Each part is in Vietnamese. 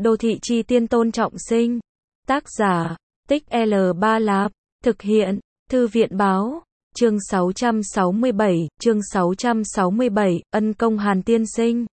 Đô thị chi tiên Tôn Trọng Sinh. Tác giả, Tích L3 Lạp. Thực hiện, Thư viện Báo. Chương 667, ân công Hàn Tiên Sinh.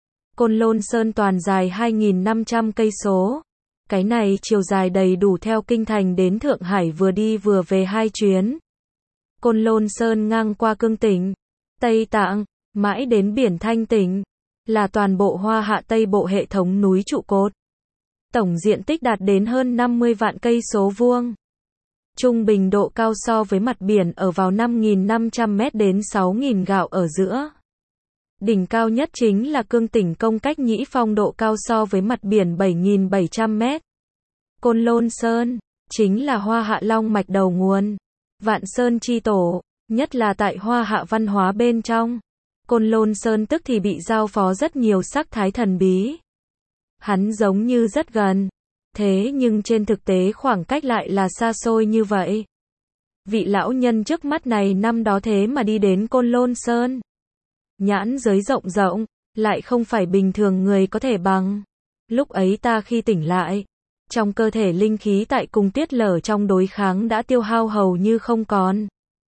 Côn Lôn Sơn toàn dài 2.500 cây số. Cái này chiều dài đầy đủ theo Kinh Thành đến Thượng Hải vừa đi vừa về 2 chuyến. Côn Lôn Sơn ngang qua Cương Tỉnh, Tây Tạng, mãi đến biển Thanh Tỉnh, là toàn bộ Hoa Hạ Tây Bộ hệ thống núi trụ cột. Tổng diện tích đạt đến hơn 50 vạn cây số vuông. Trung bình độ cao so với mặt biển ở vào 5.500 m đến 6.000 gạo ở giữa. Đỉnh cao nhất chính là Cương Tỉnh Công Cách Nhĩ Phong, độ cao so với mặt biển 7.700 m. Côn Lôn Sơn chính là Hoa Hạ Long mạch đầu nguồn, Vạn Sơn chi tổ, nhất là tại Hoa Hạ văn hóa bên trong. Côn Lôn Sơn tức thì bị giao phó rất nhiều sắc thái thần bí. Hắn giống như rất gần, thế nhưng trên thực tế khoảng cách lại là xa xôi như vậy. Vị lão nhân trước mắt này năm đó thế mà đi đến Côn Lôn Sơn. Nhãn giới rộng rộng, lại không phải bình thường người có thể bằng. Lúc ấy ta khi tỉnh lại, trong cơ thể linh khí tại cùng tiết lở trong đối kháng đã tiêu hao hầu như không còn.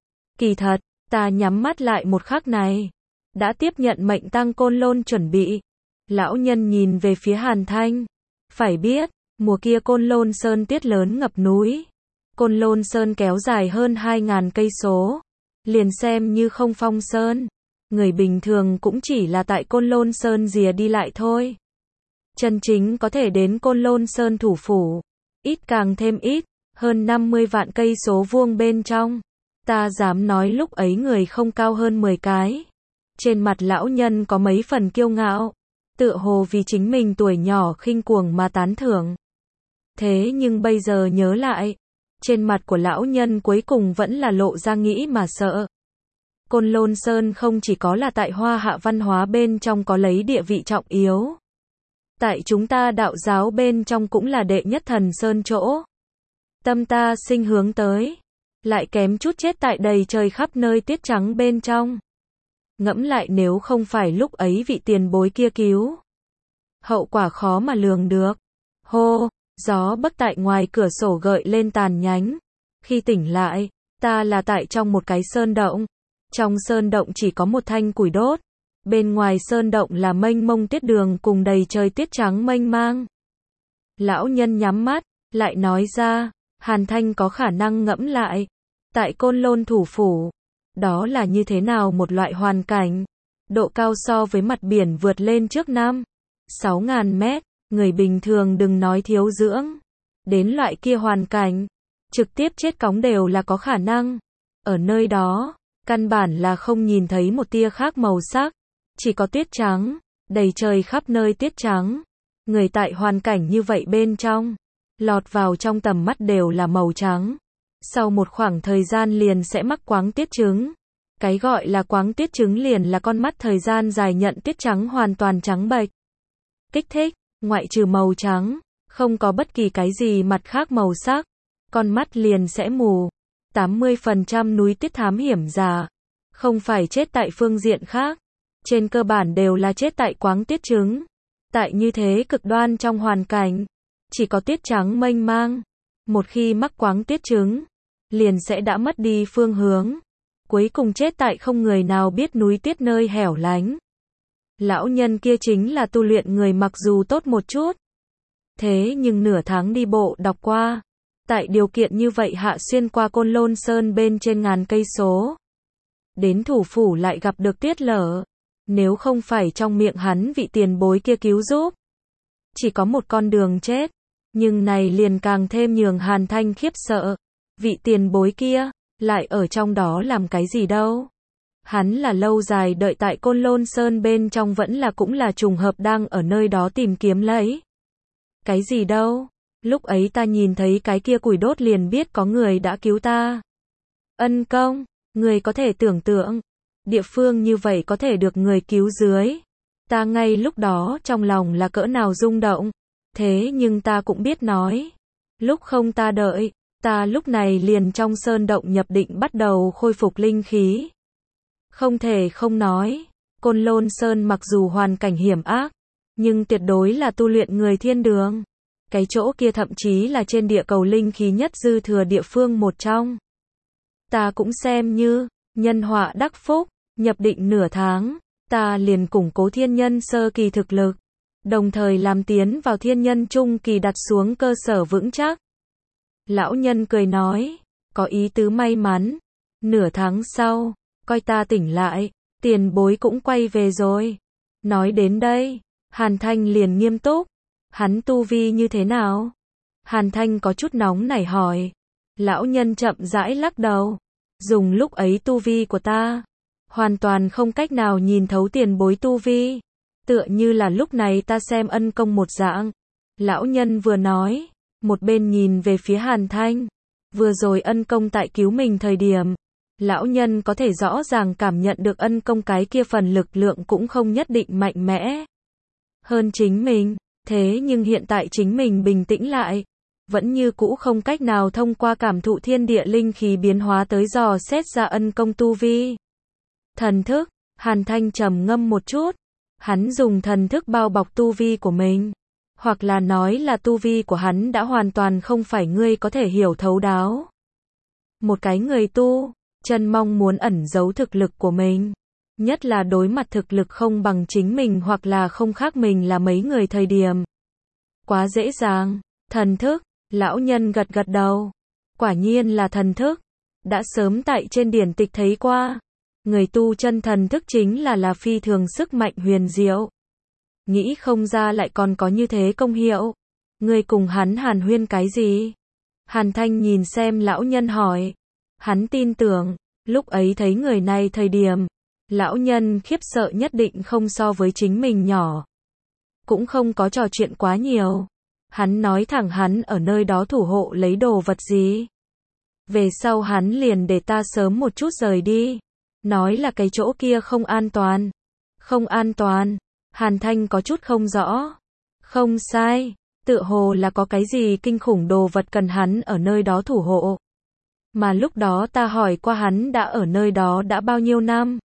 Kỳ thật, ta nhắm mắt lại một khắc này, đã tiếp nhận mệnh tăng Côn Lôn chuẩn bị. Lão nhân nhìn về phía Hàn Thanh. Phải biết, mùa kia Côn Lôn Sơn tuyết lớn ngập núi. Côn Lôn Sơn kéo dài hơn 2.000 cây số. Liền xem như không phong sơn, người bình thường cũng chỉ là tại Côn Lôn Sơn rìa đi lại thôi. Chân chính có thể đến Côn Lôn Sơn thủ phủ, ít càng thêm ít, hơn 50 vạn cây số vuông bên trong. Ta dám nói lúc ấy người không cao hơn 10 cái. Trên mặt lão nhân có mấy phần kiêu ngạo, tựa hồ vì chính mình tuổi nhỏ khinh cuồng mà tán thưởng. Thế nhưng bây giờ nhớ lại, trên mặt của lão nhân cuối cùng vẫn là lộ ra nghĩ mà sợ. Côn Lôn Sơn không chỉ có là tại Hoa Hạ văn hóa bên trong có lấy địa vị trọng yếu. Tại chúng ta đạo giáo bên trong cũng là đệ nhất thần sơn chỗ. Tâm ta sinh hướng tới, lại kém chút chết tại đầy trời khắp nơi tiết trắng bên trong. Ngẫm lại nếu không phải lúc ấy vị tiền bối kia cứu, hậu quả khó mà lường được. Hô, gió bấc tại ngoài cửa sổ gợi lên tàn nhánh. Khi tỉnh lại, ta là tại trong một cái sơn động. Trong sơn động chỉ có một thanh củi đốt. Bên ngoài sơn động là mênh mông tiết đường cùng đầy trời tiết trắng mênh mang. Lão nhân nhắm mắt, lại nói ra, Hàn Thanh có khả năng ngẫm lại. Tại Côn Lôn thủ phủ, đó là như thế nào một loại hoàn cảnh. Độ cao so với mặt biển vượt lên trước 6.000 mét, người bình thường đừng nói thiếu dưỡng. Đến loại kia hoàn cảnh, trực tiếp chết cóng đều là có khả năng. Ở nơi đó, căn bản là không nhìn thấy một tia khác màu sắc, chỉ có tuyết trắng, đầy trời khắp nơi tuyết trắng. Người tại hoàn cảnh như vậy bên trong, lọt vào trong tầm mắt đều là màu trắng. Sau một khoảng thời gian liền sẽ mắc quáng tiết chứng. Cái gọi là quáng tiết chứng liền là con mắt thời gian dài nhận tiết trắng hoàn toàn trắng bệch. Kích thích, ngoại trừ màu trắng, không có bất kỳ cái gì mặt khác màu sắc. Con mắt liền sẽ mù. 80% núi tiết thám hiểm giả, không phải chết tại phương diện khác. Trên cơ bản đều là chết tại quáng tiết chứng. Tại như thế cực đoan trong hoàn cảnh, chỉ có tiết trắng mênh mang. Một khi mắc quáng tiết chứng, liền sẽ đã mất đi phương hướng. Cuối cùng chết tại không người nào biết núi tiết nơi hẻo lánh. Lão nhân kia chính là tu luyện người mặc dù tốt một chút. Thế nhưng nửa tháng đi bộ đọc qua. Tại điều kiện như vậy hạ xuyên qua Côn Lôn Sơn bên trên ngàn cây số. Đến thủ phủ lại gặp được tiết lở. Nếu không phải trong miệng hắn vị tiền bối kia cứu giúp, chỉ có một con đường chết. Nhưng này liền càng thêm nhường Hàn Thanh khiếp sợ. Vị tiền bối kia, lại ở trong đó làm cái gì đâu. Hắn là lâu dài đợi tại Côn Lôn Sơn bên trong vẫn là cũng là trùng hợp đang ở nơi đó tìm kiếm lấy. Cái gì đâu, lúc ấy ta nhìn thấy cái kia củi đốt liền biết có người đã cứu ta. Ân công, người có thể tưởng tượng, địa phương như vậy có thể được người cứu dưới. Ta ngay lúc đó trong lòng là cỡ nào rung động. Thế nhưng ta cũng biết nói. Lúc không ta đợi, ta lúc này liền trong sơn động nhập định bắt đầu khôi phục linh khí. Không thể không nói, Côn Lôn Sơn mặc dù hoàn cảnh hiểm ác, nhưng tuyệt đối là tu luyện người thiên đường. Cái chỗ kia thậm chí là trên địa cầu linh khí nhất dư thừa địa phương một trong. Ta cũng xem như nhân họa đắc phúc, nhập định nửa tháng, ta liền củng cố thiên nhân sơ kỳ thực lực, đồng thời làm tiến vào thiên nhân trung kỳ đặt xuống cơ sở vững chắc. Lão nhân cười nói, có ý tứ may mắn. Nửa tháng sau, coi ta tỉnh lại, tiền bối cũng quay về rồi. Nói đến đây, Hàn Thanh liền nghiêm túc. Hắn tu vi như thế nào? Hàn Thanh có chút nóng nảy hỏi. Lão nhân chậm rãi lắc đầu. Dùng lúc ấy tu vi của ta, hoàn toàn không cách nào nhìn thấu tiền bối tu vi. Tựa như là lúc này ta xem ân công một dạng. Lão nhân vừa nói, một bên nhìn về phía Hàn Thanh. Vừa rồi ân công tại cứu mình thời điểm, lão nhân có thể rõ ràng cảm nhận được ân công cái kia phần lực lượng cũng không nhất định mạnh mẽ hơn chính mình. Thế nhưng hiện tại chính mình bình tĩnh lại, vẫn như cũ không cách nào thông qua cảm thụ thiên địa linh khí biến hóa tới dò xét ra ân công tu vi. Thần thức, Hàn Thanh trầm ngâm một chút, hắn dùng thần thức bao bọc tu vi của mình, hoặc là nói là tu vi của hắn đã hoàn toàn không phải ngươi có thể hiểu thấu đáo. Một cái người tu, chân mong muốn ẩn giấu thực lực của mình, nhất là đối mặt thực lực không bằng chính mình hoặc là không khác mình là mấy người thời điểm. Quá dễ dàng, thần thức, lão nhân gật gật đầu. Quả nhiên là thần thức, đã sớm tại trên điển tịch thấy qua. Người tu chân thần thức chính là phi thường sức mạnh huyền diệu. Nghĩ không ra lại còn có như thế công hiệu. Ngươi cùng hắn hàn huyên cái gì? Hàn Thanh nhìn xem lão nhân hỏi. Hắn tin tưởng, lúc ấy thấy người này thời điểm, lão nhân khiếp sợ nhất định không so với chính mình nhỏ. Cũng không có trò chuyện quá nhiều. Hắn nói thẳng hắn ở nơi đó thủ hộ lấy đồ vật gì. Về sau hắn liền để ta sớm một chút rời đi. Nói là cái chỗ kia không an toàn. Không an toàn. Hàn Thanh có chút không rõ. Không sai. Tựa hồ là có cái gì kinh khủng đồ vật cần hắn ở nơi đó thủ hộ. Mà lúc đó ta hỏi qua hắn đã ở nơi đó đã bao nhiêu năm.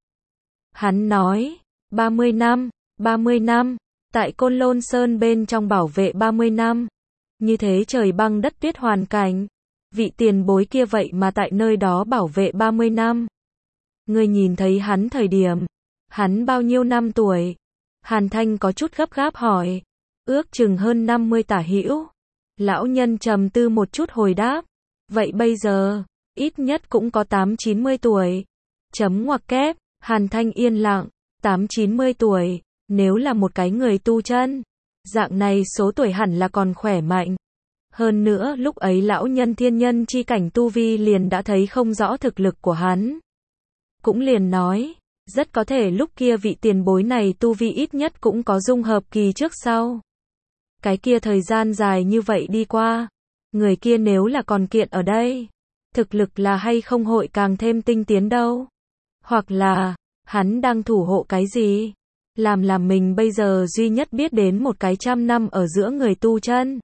Hắn nói, 30 năm, 30 năm, tại Côn Lôn Sơn bên trong bảo vệ 30 năm. Như thế trời băng đất tuyết hoàn cảnh, vị tiền bối kia vậy mà tại nơi đó bảo vệ 30 năm. Ngươi nhìn thấy hắn thời điểm, hắn bao nhiêu năm tuổi? Hàn Thanh có chút gấp gáp hỏi, ước chừng hơn 50 tả hữu. Lão nhân trầm tư một chút hồi đáp, vậy bây giờ, ít nhất cũng có 8-90 tuổi. Chấm ngoặc kép, Hàn Thanh yên lặng, 8-90 tuổi, nếu là một cái người tu chân, dạng này số tuổi hẳn là còn khỏe mạnh. Hơn nữa lúc ấy lão nhân thiên nhân chi cảnh tu vi liền đã thấy không rõ thực lực của hắn. Cũng liền nói, rất có thể lúc kia vị tiền bối này tu vi ít nhất cũng có dung hợp kỳ trước sau. Cái kia thời gian dài như vậy đi qua, người kia nếu là còn kiện ở đây, thực lực là hay không hội càng thêm tinh tiến đâu. Hoặc là, hắn đang thủ hộ cái gì? Làm mình bây giờ duy nhất biết đến một cái 100 năm ở giữa người tu chân.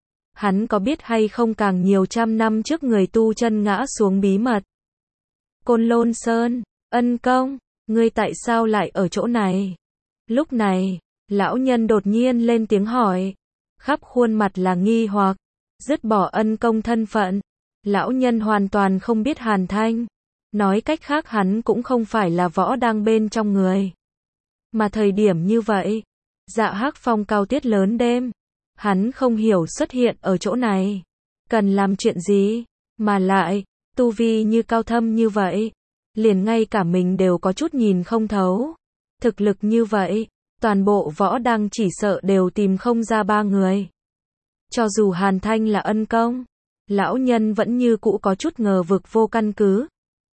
Hắn có biết hay không càng nhiều 100 năm trước người tu chân ngã xuống bí mật. Côn Lôn Sơn, ân công, ngươi tại sao lại ở chỗ này? Lúc này, lão nhân đột nhiên lên tiếng hỏi, khắp khuôn mặt là nghi hoặc, dứt bỏ ân công thân phận. Lão nhân hoàn toàn không biết Hàn Thanh. Nói cách khác hắn cũng không phải là võ đang bên trong người. Mà thời điểm như vậy, Dạ Hắc Phong cao tiết lớn đêm, hắn không hiểu xuất hiện ở chỗ này, cần làm chuyện gì, mà lại, tu vi như cao thâm như vậy, liền ngay cả mình đều có chút nhìn không thấu. Thực lực như vậy, toàn bộ võ đang chỉ sợ đều tìm không ra 3 người. Cho dù Hàn Thanh là ân công, lão nhân vẫn như cũ có chút ngờ vực vô căn cứ.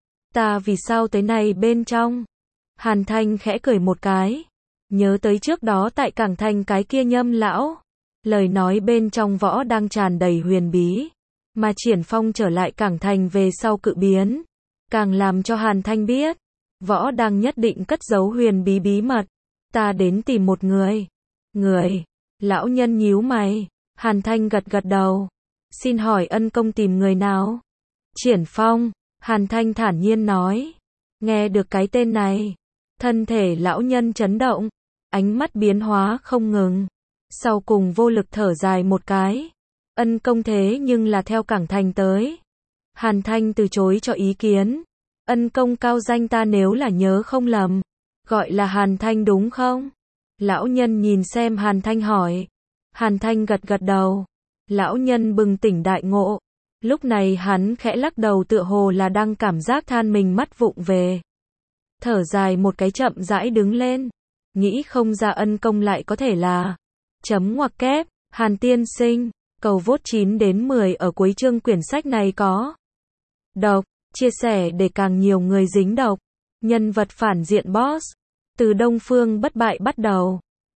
Ta vì sao tới này bên trong? Hàn Thanh khẽ cười một cái, nhớ tới trước đó tại Cảng Thành cái kia Nhâm lão, lời nói bên trong võ đang tràn đầy huyền bí, mà Triển Phong trở lại Cảng Thành về sau cự biến, càng làm cho Hàn Thanh biết, võ đang nhất định cất giấu huyền bí bí mật. Ta đến tìm một người. Người? Lão nhân nhíu mày. Hàn Thanh gật gật đầu. Xin hỏi ân công tìm người nào? Triển Phong. Hàn Thanh thản nhiên nói. Nghe được cái tên này, thân thể lão nhân chấn động. ánh mắt biến hóa không ngừng. Sau cùng vô lực thở dài một cái. Ân công thế nhưng là theo Cảng Thành tới. Hàn Thanh từ chối cho ý kiến. Ân công cao danh ta nếu là nhớ không lầm. Gọi là Hàn Thanh đúng không? Lão nhân nhìn xem Hàn Thanh hỏi. Hàn Thanh gật gật đầu. Lão nhân bừng tỉnh đại ngộ. Lúc này hắn khẽ lắc đầu tựa hồ là đang cảm giác than mình mắt vụng về. Thở dài một cái chậm rãi đứng lên. Nghĩ không ra ân công lại có thể là. Chấm ngoặc kép, Hàn tiên sinh, cầu vote 9 đến 10 ở cuối chương quyển sách này có. Đọc, chia sẻ để càng nhiều người dính đọc. Nhân vật phản diện boss. Từ Đông Phương bất bại bắt đầu.